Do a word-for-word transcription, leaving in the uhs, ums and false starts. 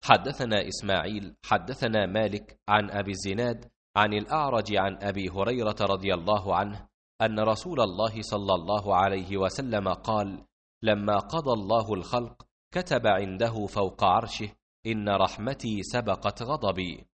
حدثنا إسماعيل حدثنا مالك عن أبي الزناد عن الأعرج عن أبي هريرة رضي الله عنه أن رسول الله صلى الله عليه وسلم قال: لما قضى الله الخلق كتب عنده فوق عرشه: إن رحمتي سبقت غضبي.